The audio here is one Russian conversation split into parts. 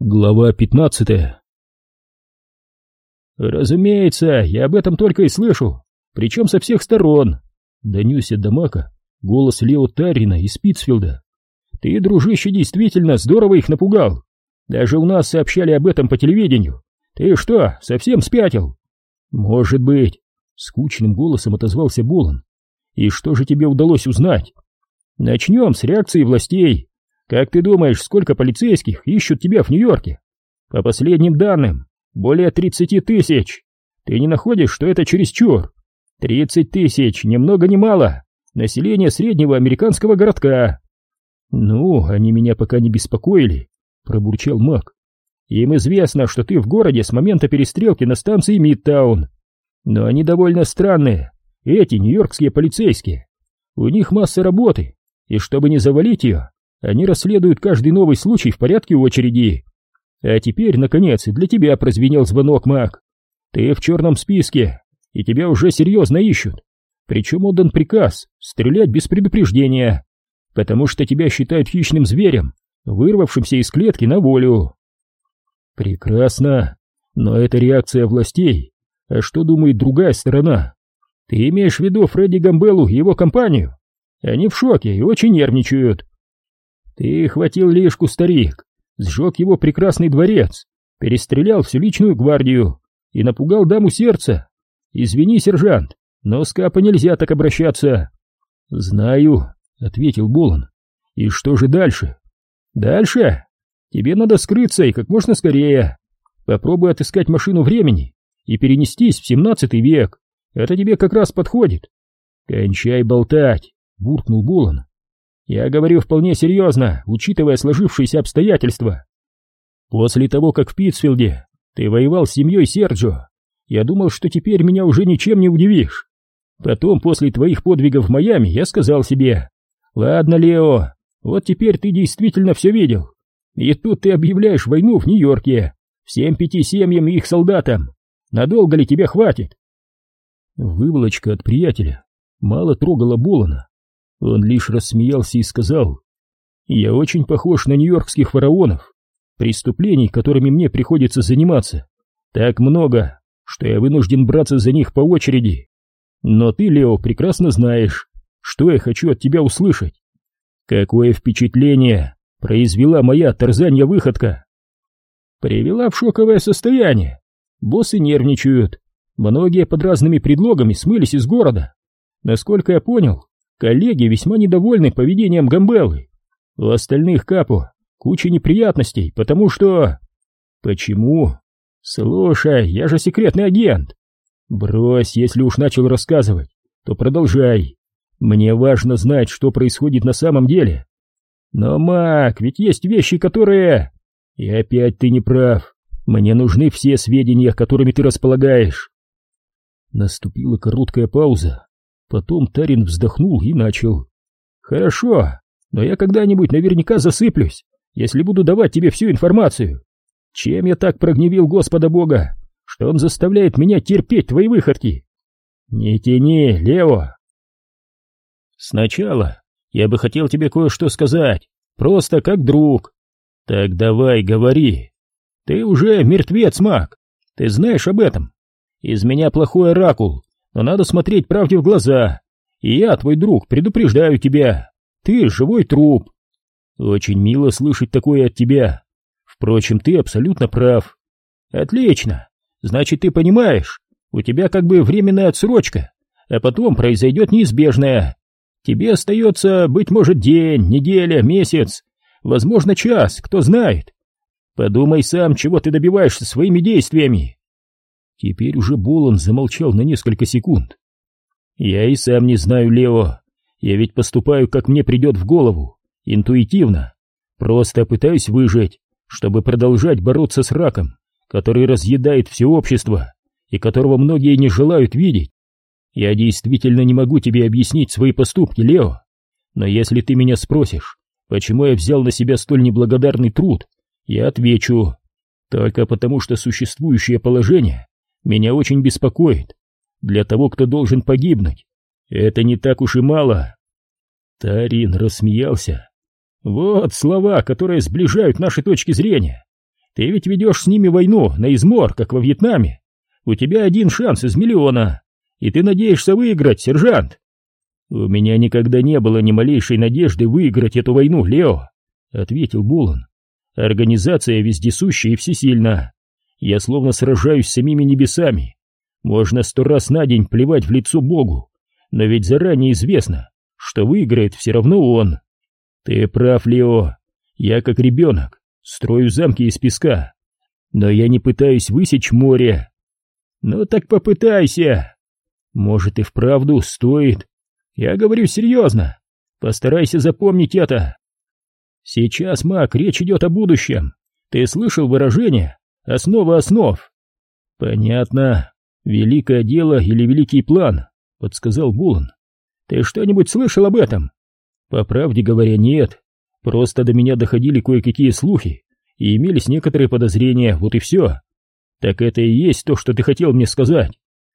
Глава 15. «Разумеется, я об этом только и слышу, причем со всех сторон», — донесся до Мака голос Лео Таррина из Питтсфилда. «Ты, дружище, действительно здорово их напугал. Даже у нас сообщали об этом по телевидению. Ты что, совсем спятил?» «Может быть», — скучным голосом отозвался Болон. «И что же тебе удалось узнать?» «Начнем с реакции властей. Как ты думаешь, сколько полицейских ищут тебя в Нью-Йорке? По последним данным, более 30 тысяч. Ты не находишь, что это чересчур? 30 тысяч, ни много ни мало. Население среднего американского городка». «Ну, они меня пока не беспокоили», — пробурчал Мак. «Им известно, что ты в городе с момента перестрелки на станции Мидтаун. Но они довольно странные, эти нью-йоркские полицейские. У них масса работы, и чтобы не завалить ее, они расследуют каждый новый случай в порядке очереди. А теперь, наконец, и для тебя прозвенел звонок, Мак. Ты в черном списке, и тебя уже серьезно ищут. Причем отдан приказ стрелять без предупреждения, потому что тебя считают хищным зверем, вырвавшимся из клетки на волю». «Прекрасно, но это реакция властей. А что думает другая сторона? Ты имеешь в виду Фредди Гамбеллу и его компанию? Они в шоке и очень нервничают. Ты хватил лишку, старик, сжег его прекрасный дворец, перестрелял всю личную гвардию и напугал даму сердца. Извини, сержант, но с Капа нельзя так обращаться». «Знаю», — ответил Болон. «И что же дальше?» «Дальше? Тебе надо скрыться и как можно скорее. Попробуй отыскать машину времени и перенестись в 17 век. Это тебе как раз подходит». «Кончай болтать», — буркнул Болон. «Я говорю вполне серьезно, учитывая сложившиеся обстоятельства. После того, как в Питтсфилде ты воевал с семьей Серджио, я думал, что теперь меня уже ничем не удивишь. Потом, после твоих подвигов в Майами, я сказал себе: ладно, Лео, вот теперь ты действительно все видел. И тут ты объявляешь войну в Нью-Йорке, всем 5 семьям и их солдатам. Надолго ли тебя хватит?» Выволочка от приятеля мало трогала Болона. Он лишь рассмеялся и сказал: «Я очень похож на нью-йоркских фараонов. Преступлений, которыми мне приходится заниматься, так много, что я вынужден браться за них по очереди. Но ты, Лео, прекрасно знаешь, что я хочу от тебя услышать. Какое впечатление произвела моя тарзанья-выходка?» «Привела в шоковое состояние. Боссы нервничают. Многие под разными предлогами смылись из города. Насколько я понял, коллеги весьма недовольны поведением Гамбеллы. У остальных капо куча неприятностей, потому что...» «Почему?» «Слушай, я же секретный агент». «Брось, если уж начал рассказывать, то продолжай. Мне важно знать, что происходит на самом деле». «Но, Мак, ведь есть вещи, которые...» «И опять ты не прав. Мне нужны все сведения, которыми ты располагаешь». Наступила короткая пауза. Потом Тарин вздохнул и начал. «Хорошо, но я когда-нибудь наверняка засыплюсь, если буду давать тебе всю информацию. Чем я так прогневил Господа Бога, что он заставляет меня терпеть твои выходки? Не тяни, Лео!» «Сначала я бы хотел тебе кое-что сказать, просто как друг». «Так давай, говори. Ты уже мертвец, Мак, ты знаешь об этом. Из меня плохой оракул, но надо смотреть правде в глаза. И я, твой друг, предупреждаю тебя. Ты живой труп». «Очень мило слышать такое от тебя. Впрочем, ты абсолютно прав». «Отлично. Значит, ты понимаешь, у тебя как бы временная отсрочка, а потом произойдет неизбежное. Тебе остается, быть может, день, неделя, месяц, возможно, час, кто знает. Подумай сам, чего ты добиваешься своими действиями». Теперь уже Болон замолчал на несколько секунд. «Я и сам не знаю, Лео. Я ведь поступаю, как мне придет в голову, интуитивно. Просто пытаюсь выжить, чтобы продолжать бороться с раком, который разъедает все общество и которого многие не желают видеть. Я действительно не могу тебе объяснить свои поступки, Лео. Но если ты меня спросишь, почему я взял на себя столь неблагодарный труд, я отвечу: только потому, что существующее положение меня очень беспокоит. Для того, кто должен погибнуть, это не так уж и мало». Тарин рассмеялся. «Вот слова, которые сближают наши точки зрения. Ты ведь ведешь с ними войну на измор, как во Вьетнаме. У тебя один шанс из миллиона, и ты надеешься выиграть, сержант. У меня никогда не было ни малейшей надежды выиграть эту войну, Лео, ответил Болон. Организация вездесущая и всесильна. Я словно сражаюсь с самими небесами. Можно 100 раз на день плевать в лицо Богу, но ведь заранее известно, что выиграет все равно он. Ты прав, Лео. Я как ребенок строю замки из песка, но я не пытаюсь высечь море. Ну так попытайся. Может и вправду стоит. Я говорю серьезно. Постарайся запомнить это. Сейчас, Мак, речь идет о будущем. Ты слышал выражение «основа основ»? Понятно. Великое дело или великий план, подсказал Болон. Ты что-нибудь слышал об этом? По правде говоря, нет. Просто до меня доходили кое-какие слухи, и имелись некоторые подозрения, вот и все. Так это и есть то, что ты хотел мне сказать?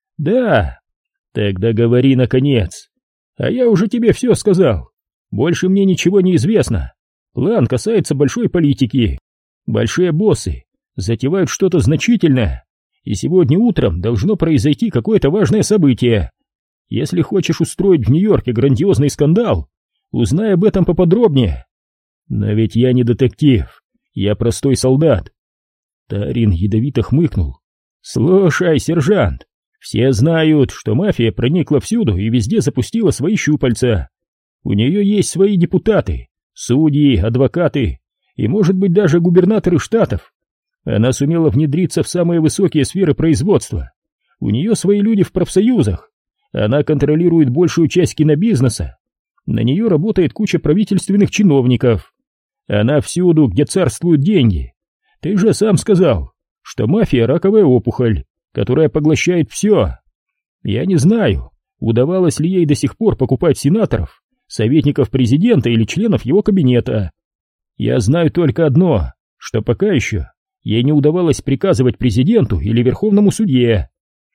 Да. Тогда говори, наконец. А я уже тебе все сказал. Больше мне ничего не известно. План касается большой политики. Большие боссы затевают что-то значительное, и сегодня утром должно произойти какое-то важное событие. Если хочешь устроить в Нью-Йорке грандиозный скандал, узнай об этом поподробнее. Но ведь я не детектив, я простой солдат. Тарин ядовито хмыкнул. Слушай, сержант, все знают, что мафия проникла всюду и везде запустила свои щупальца. У нее есть свои депутаты, судьи, адвокаты и, может быть, даже губернаторы штатов. Она сумела внедриться в самые высокие сферы производства. У нее свои люди в профсоюзах. Она контролирует большую часть кинобизнеса. На нее работает куча правительственных чиновников. Она всюду, где царствуют деньги. Ты же сам сказал, что мафия — раковая опухоль, которая поглощает все. Я не знаю, удавалось ли ей до сих пор покупать сенаторов, советников президента или членов его кабинета. Я знаю только одно, что пока еще ей не удавалось приказывать президенту или верховному судье.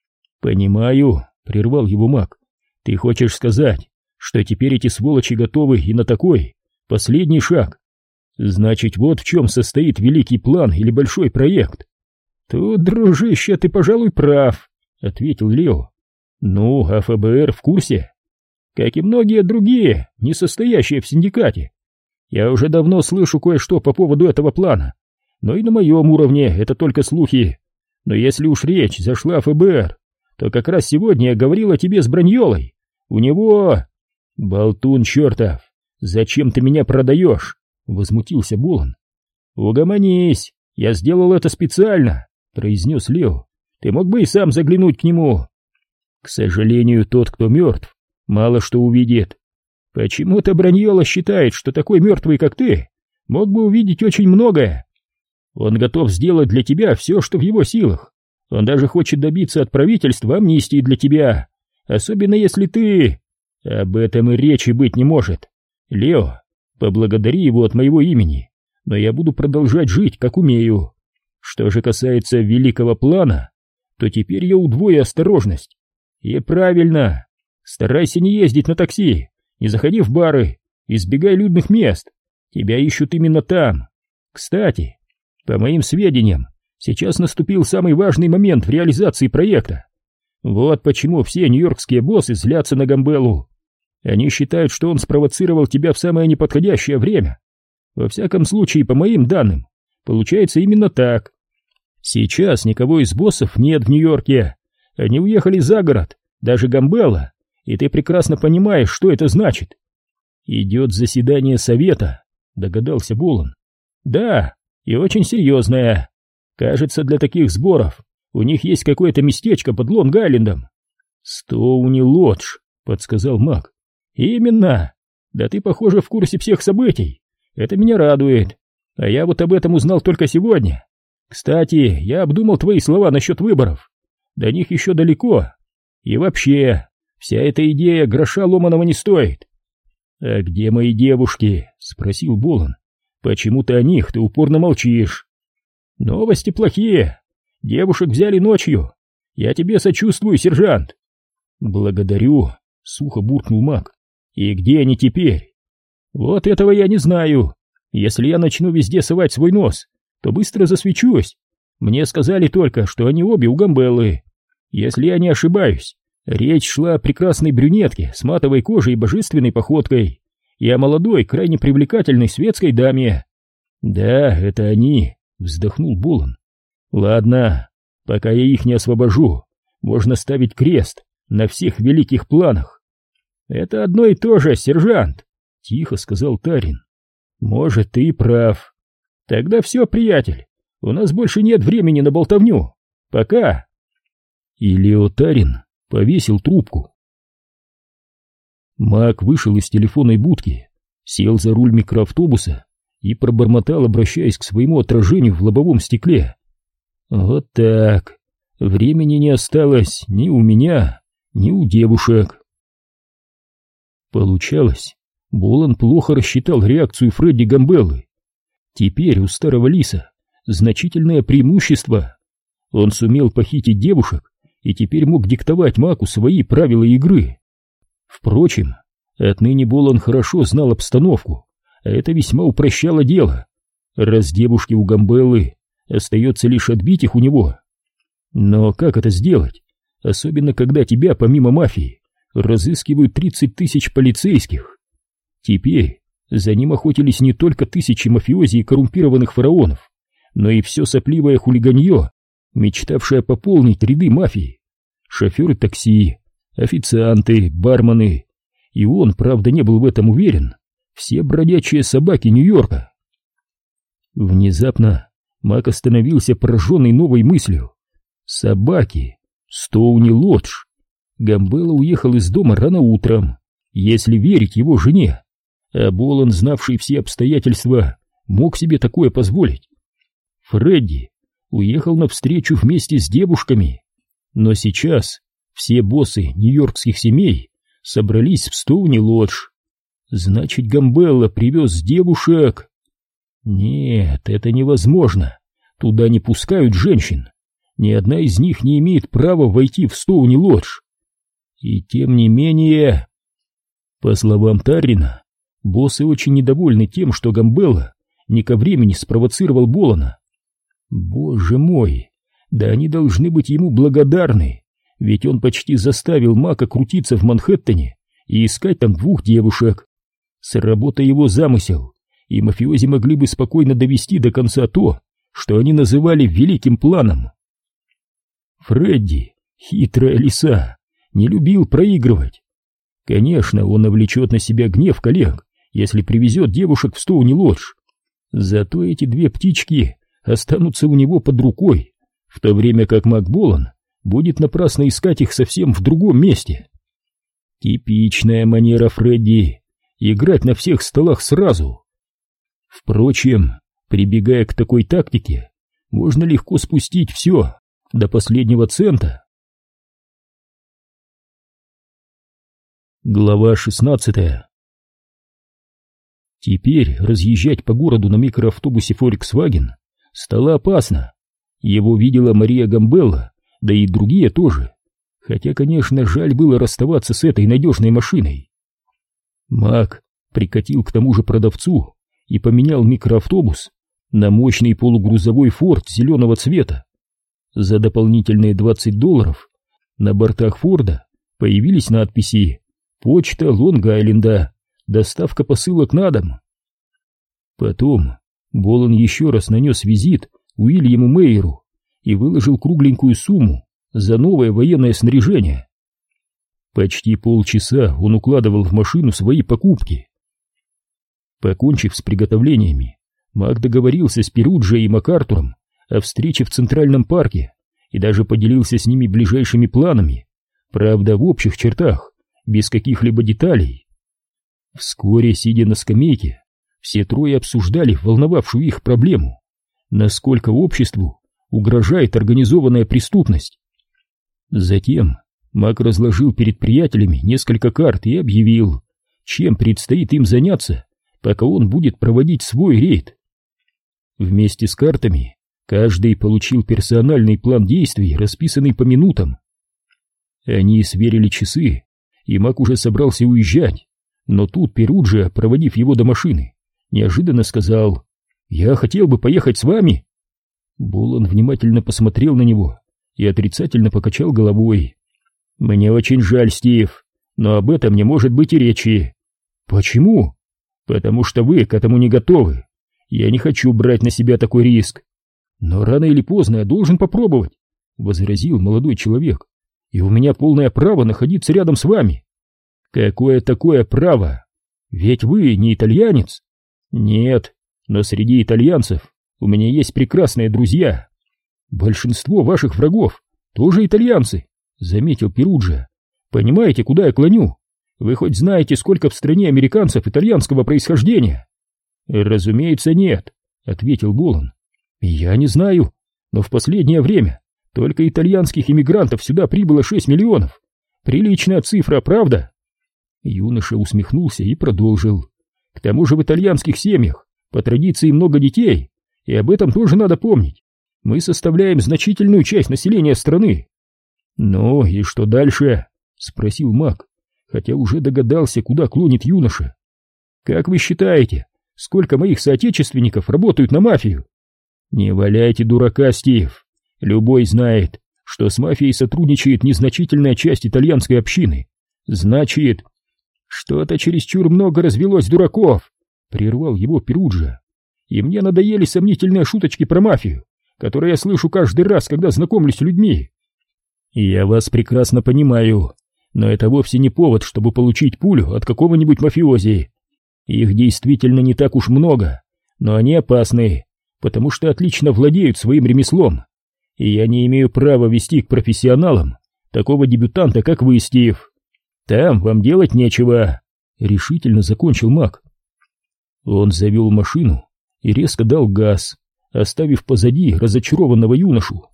Понимаю, прервал его Мак. Ты хочешь сказать, что теперь эти сволочи готовы и на такой последний шаг? Значит, вот в чем состоит великий план или большой проект. Тут, дружище, ты, пожалуй, прав, ответил Лео. Ну, а ФБР в курсе? Как и многие другие, не состоящие в синдикате. Я уже давно слышу кое-что по поводу этого плана, но и на моем уровне это только слухи. Но если уж речь зашла о ФБР, то как раз сегодня я говорил о тебе с Браньолой. У него... Болтун чертов, зачем ты меня продаешь? Возмутился Болон. Угомонись, я сделал это специально, произнес Лео. Ты мог бы и сам заглянуть к нему. К сожалению, тот, кто мертв, мало что увидит. Почему-то Браньола считает, что такой мертвый, как ты, мог бы увидеть очень многое. Он готов сделать для тебя все, что в его силах. Он даже хочет добиться от правительства амнистии для тебя, особенно если ты... Об этом и речи быть не может. Лео, поблагодари его от моего имени, но я буду продолжать жить, как умею. Что же касается великого плана, то теперь я удвою осторожность. И правильно, старайся не ездить на такси, не заходи в бары, избегай людных мест. Тебя ищут именно там. Кстати, по моим сведениям, сейчас наступил самый важный момент в реализации проекта. Вот почему все нью-йоркские боссы злятся на Гамбеллу. Они считают, что он спровоцировал тебя в самое неподходящее время. Во всяком случае, по моим данным, получается именно так. Сейчас никого из боссов нет в Нью-Йорке. Они уехали за город, даже Гамбелла, и ты прекрасно понимаешь, что это значит. Идет заседание совета, догадался Болон. Да, и очень серьезное. Кажется, для таких сборов у них есть какое-то местечко под Лонг-Айлендом. Стоуни-Лодж, подсказал Мак. Именно. Да ты, похоже, в курсе всех событий. Это меня радует. А я вот об этом узнал только сегодня. Кстати, я обдумал твои слова насчет выборов. До них еще далеко. И вообще, вся эта идея гроша ломаного не стоит. А где мои девушки? Спросил Болон. Почему-то о них ты упорно молчишь. Новости плохие. Девушек взяли ночью. Я тебе сочувствую, сержант. Благодарю, сухо буркнул Мак. И где они теперь? Вот этого я не знаю. Если я начну везде совать свой нос, то быстро засвечусь. Мне сказали только, что они обе у Гамбеллы. Если я не ошибаюсь, речь шла о прекрасной брюнетке с матовой кожей и божественной походкой, и о молодой, крайне привлекательной светской даме. Да, это они, вздохнул Болон. Ладно, пока я их не освобожу, можно ставить крест на всех великих планах. Это одно и то же, сержант, тихо сказал Тарин. Может, ты и прав. Тогда все, приятель, у нас больше нет времени на болтовню. Пока. И Лео Тарин повесил трубку. Мак вышел из телефонной будки, сел за руль микроавтобуса и пробормотал, обращаясь к своему отражению в лобовом стекле. Вот так. Времени не осталось ни у меня, ни у девушек. Получалось, Болон плохо рассчитал реакцию Фредди Гамбеллы. Теперь у старого лиса значительное преимущество. Он сумел похитить девушек и теперь мог диктовать Маку свои правила игры. Впрочем, отныне Болон хорошо знал обстановку, а это весьма упрощало дело. Раз девушки у Гамбеллы, остается лишь отбить их у него. Но как это сделать, особенно когда тебя, помимо мафии, разыскивают 30 тысяч полицейских? Теперь за ним охотились не только тысячи мафиози и коррумпированных фараонов, но и все сопливое хулиганье, мечтавшее пополнить ряды мафии. Шоферы такси, официанты, бармены. И он, правда, не был в этом уверен. Все бродячие собаки Нью-Йорка. Внезапно Мак остановился, пораженный новой мыслью. Собаки. Стоуни-Лодж. Гамбелла уехал из дома рано утром, если верить его жене. А Болон, знавший все обстоятельства, мог себе такое позволить. Фредди уехал навстречу вместе с девушками. Но сейчас все боссы нью-йоркских семей собрались в Стоуни-Лодж. Значит, Гамбелла привез девушек. Нет, это невозможно. Туда не пускают женщин. Ни одна из них не имеет права войти в Стоуни-Лодж. И тем не менее... По словам Таррина, боссы очень недовольны тем, что Гамбелла не ко времени спровоцировал Болона. Боже мой, да они должны быть ему благодарны, ведь он почти заставил Мака крутиться в Манхэттене и искать там двух девушек. Сработай его замысел, и мафиози могли бы спокойно довести до конца то, что они называли великим планом. Фредди, хитрая лиса, не любил проигрывать. Конечно, он навлечет на себя гнев коллег, если привезет девушек в Стоуни-Лодж. Зато эти две птички останутся у него под рукой, в то время как Мак Болон будет напрасно искать их совсем в другом месте. Типичная манера Фредди — играть на всех столах сразу. Впрочем, прибегая к такой тактике, можно легко спустить все до последнего цента. Глава 16. Теперь разъезжать по городу на микроавтобусе Volkswagen стало опасно. Его видела Мария Гамбелла, да и другие тоже. Хотя, конечно, жаль было расставаться с этой надежной машиной. Мак прикатил к тому же продавцу и поменял микроавтобус на мощный полугрузовой Форд зеленого цвета. За дополнительные $20 на бортах Форда появились надписи «Почта Лонг-Айленда. Доставка посылок на дом». Потом Болон еще раз нанес визит Уильяму Мейеру и выложил кругленькую сумму за новое военное снаряжение. Почти полчаса он укладывал в машину свои покупки. Покончив с приготовлениями, Мак договорился с Перуджо и МакАртуром о встрече в Центральном парке и даже поделился с ними ближайшими планами, правда, в общих чертах, без каких-либо деталей. Вскоре, сидя на скамейке, все трое обсуждали волновавшую их проблему: насколько обществу угрожает организованная преступность. Затем Мак разложил перед приятелями несколько карт и объявил, чем предстоит им заняться, пока он будет проводить свой рейд. Вместе с картами каждый получил персональный план действий, расписанный по минутам. Они сверили часы, и Мак уже собрался уезжать, но тут Перуджо, проводив его до машины, неожиданно сказал: «Я хотел бы поехать с вами, Болон внимательно посмотрел на него и отрицательно покачал головой. «Мне очень жаль, Стив, но об этом не может быть и речи». «Почему?» «Потому что вы к этому не готовы. Я не хочу брать на себя такой риск». «Но рано или поздно я должен попробовать», — возразил молодой человек. «И у меня полное право находиться рядом с вами». «Какое такое право? Ведь вы не итальянец». «Нет, но среди итальянцев у меня есть прекрасные друзья». «Большинство ваших врагов тоже итальянцы», — заметил Перуджа. «Понимаете, куда я клоню? Вы хоть знаете, сколько в стране американцев итальянского происхождения?» «Разумеется, нет», — ответил Болон. «Я не знаю, но в последнее время только итальянских иммигрантов сюда прибыло 6 миллионов. Приличная цифра, правда?» Юноша усмехнулся и продолжил. «К тому же в итальянских семьях по традиции много детей, и об этом тоже надо помнить. Мы составляем значительную часть населения страны». «Ну и что дальше?» — спросил Мак, хотя уже догадался, куда клонит юноша. «Как вы считаете, сколько моих соотечественников работают на мафию?» «Не валяйте дурака, Стив. Любой знает, что с мафией сотрудничает незначительная часть итальянской общины. Значит, что-то чересчур много развелось дураков», — прервал его Перуджа. «И мне надоели сомнительные шуточки про мафию, которые я слышу каждый раз, когда знакомлюсь с людьми». «Я вас прекрасно понимаю, но это вовсе не повод, чтобы получить пулю от какого-нибудь мафиози. Их действительно не так уж много, но они опасны, потому что отлично владеют своим ремеслом, и я не имею права вести к профессионалам такого дебютанта, как вы, Стив. Там вам делать нечего», — решительно закончил Мак. Он завел машину и резко дал газ, оставив позади разочарованного юношу.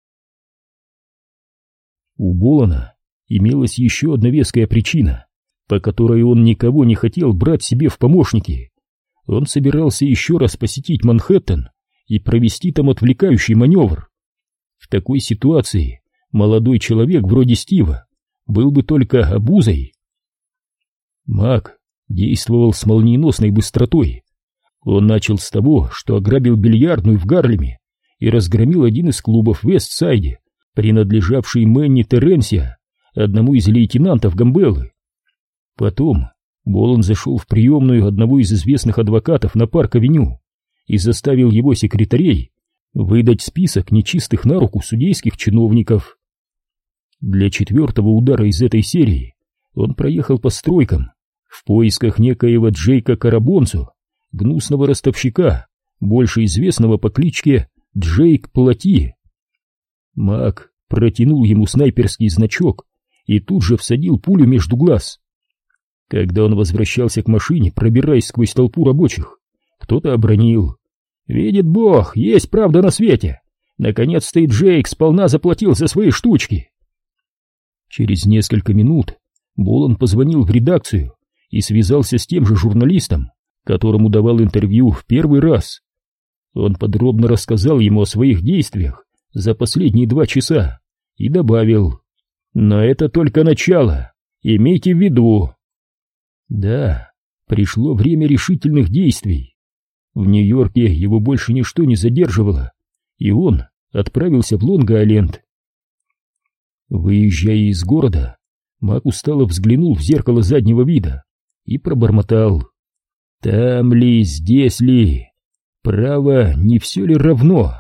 У Болона имелась еще одна веская причина, по которой он никого не хотел брать себе в помощники. Он собирался еще раз посетить Манхэттен и провести там отвлекающий маневр. В такой ситуации молодой человек вроде Стива был бы только обузой. Мак действовал с молниеносной быстротой. Он начал с того, что ограбил бильярдную в Гарлеме и разгромил один из клубов в Вестсайде, принадлежавший Мэнни Теренсия, одному из лейтенантов Гамбеллы. Потом Болон зашел в приемную одного из известных адвокатов на Парк-авеню и заставил его секретарей выдать список нечистых на руку судейских чиновников. Для 4-го удара из этой серии он проехал по стройкам в поисках некоего Джейка Карабонцо, гнусного ростовщика, больше известного по кличке Джейк Плати. Мак протянул ему снайперский значок и тут же всадил пулю между глаз. Когда он возвращался к машине, пробираясь сквозь толпу рабочих, кто-то обронил: «Видит Бог, есть правда на свете! Наконец-то и Джейк сполна заплатил за свои штучки!» Через несколько минут Болон позвонил в редакцию и связался с тем же журналистом, которому давал интервью в первый раз. Он подробно рассказал ему о своих действиях за последние 2 часа и добавил: «Но это только начало, имейте в виду». Да, пришло время решительных действий. В Нью-Йорке его больше ничто не задерживало, и он отправился в Лонг-Айленд. Выезжая из города, Мак устало взглянул в зеркало заднего вида и пробормотал: «Там ли, здесь ли? Право, не все ли равно?»